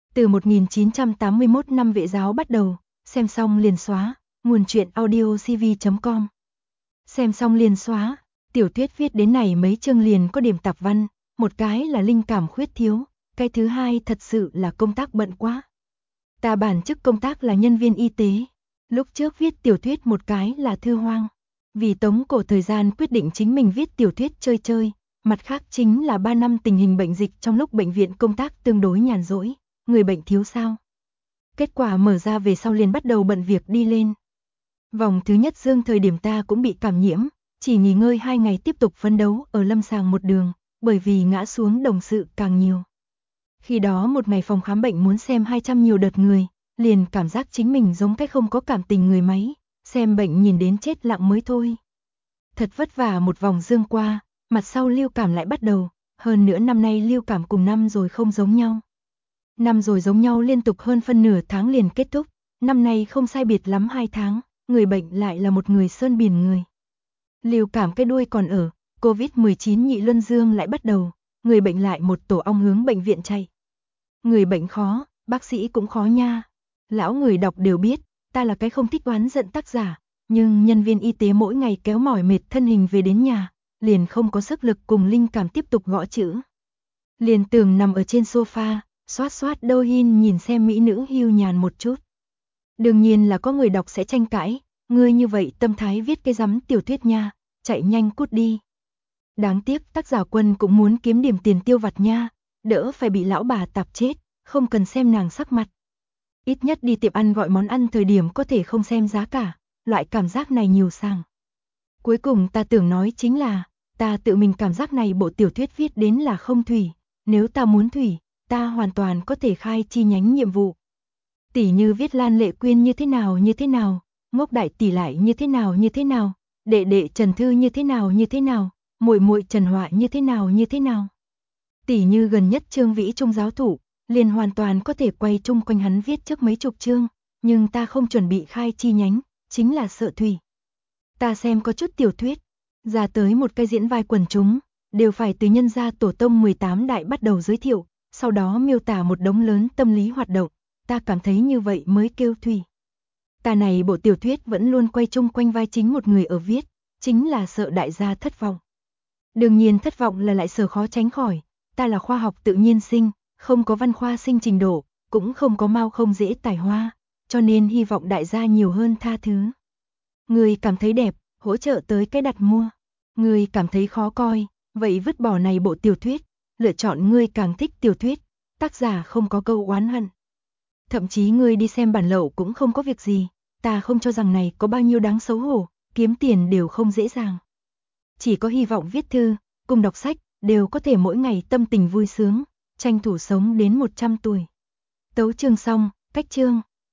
Từ 1981 năm Vệ giáo bắt đầu, xem xong liền xóa, nguồn truyện audiocv.com. Xem xong liền xóa, tiểu thuyết viết đến này mấy chương liền có điểm tạp văn, một cái là linh cảm khuyết thiếu, cái thứ hai thật sự là công tác bận quá. Ta bản chức công tác là nhân viên y tế, lúc trước viết tiểu thuyết một cái là thư hoang. Vì tống cổ thời gian quyết định chính mình viết tiểu thuyết chơi chơi, mặt khác chính là 3 năm tình hình bệnh dịch trong lúc bệnh viện công tác tương đối nhàn rỗi, người bệnh thiếu sao. Kết quả mở ra về sau liền bắt đầu bận việc đi lên. Vòng thứ nhất dương thời điểm ta cũng bị cảm nhiễm, chỉ nghỉ ngơi 2 ngày tiếp tục phấn đấu ở lâm sàng một đường, bởi vì ngã xuống đồng sự càng nhiều. Khi đó một ngày phòng khám bệnh muốn xem 200 nhiều đợt người, liền cảm giác chính mình giống cái không có cảm tình người máy, xem bệnh nhìn đến chết lặng mới thôi. Thật vất vả một vòng dương qua, mặt sau lưu cảm lại bắt đầu, hơn nữa năm nay lưu cảm cùng năm rồi không giống nhau. Năm rồi giống nhau liên tục hơn phân nửa tháng liền kết thúc, năm nay không sai biệt lắm 2 tháng, người bệnh lại là một người sơn biển người. Lưu cảm cái đuôi còn ở, Covid-19 nhị luân dương lại bắt đầu, người bệnh lại một tổ ong hướng bệnh viện chạy. Người bệnh khó, bác sĩ cũng khó nha. Lão người đọc đều biết, ta là cái không thích oán giận tác giả, nhưng nhân viên y tế mỗi ngày kéo mỏi mệt thân hình về đến nhà, liền không có sức lực cùng linh cảm tiếp tục gõ chữ. Liền tưởng nằm ở trên sofa, xoát xoát Douyin nhìn xem mỹ nữ hưu nhàn một chút. Đương nhiên là có người đọc sẽ tranh cãi, ngươi như vậy tâm thái viết cái rắm tiểu thuyết nha, chạy nhanh cút đi. Đáng tiếc tác giả Quân cũng muốn kiếm điểm tiền tiêu vặt nha, đỡ phải bị lão bà tạp chết, không cần xem nàng sắc mặt. Ít nhất đi tiệm ăn gọi món ăn thời điểm có thể không xem giá cả, loại cảm giác này nhiều sàng. Cuối cùng ta tưởng nói chính là, ta tự mình cảm giác này bộ tiểu thuyết viết đến là không thủy, nếu ta muốn thủy, ta hoàn toàn có thể khai chi nhánh nhiệm vụ. Tỷ như viết Lan Lệ Quyên như thế nào, Ngốc Đại tỷ lại như thế nào, đệ đệ Trần Thư như thế nào, muội muội Trần Họa như thế nào. Tỷ như gần nhất Trương Vĩ Trung giáo thủ, liền hoàn toàn có thể quay chung quanh hắn viết trước mấy chục chương, nhưng ta không chuẩn bị khai chi nhánh, chính là sợ thủy. Ta xem có chút tiểu thuyết, ra tới một cái diễn vai quần chúng, đều phải từ nhân gia tổ tông 18 đại bắt đầu giới thiệu, sau đó miêu tả một đống lớn tâm lý hoạt động, ta cảm thấy như vậy mới kêu thủy. Ta này bộ tiểu thuyết vẫn luôn quay chung quanh vai chính một người ở viết, chính là sợ đại gia thất vọng. Đương nhiên thất vọng là lại sở khó tránh khỏi, ta là khoa học tự nhiên sinh, không có văn khoa sinh trình độ, cũng không có mau không dễ tài hoa, cho nên hy vọng đại gia nhiều hơn tha thứ. Người cảm thấy đẹp, hỗ trợ tới cái đặt mua. Người cảm thấy khó coi, vậy vứt bỏ này bộ tiểu thuyết, lựa chọn người càng thích tiểu thuyết, tác giả không có câu oán hận. Thậm chí người đi xem bản lậu cũng không có việc gì, ta không cho rằng này có bao nhiêu đáng xấu hổ, kiếm tiền đều không dễ dàng. Chỉ có hy vọng viết thư, cùng đọc sách, đều có thể mỗi ngày tâm tình vui sướng, tranh thủ sống đến 100 tuổi. Tấu chương xong, cách chương.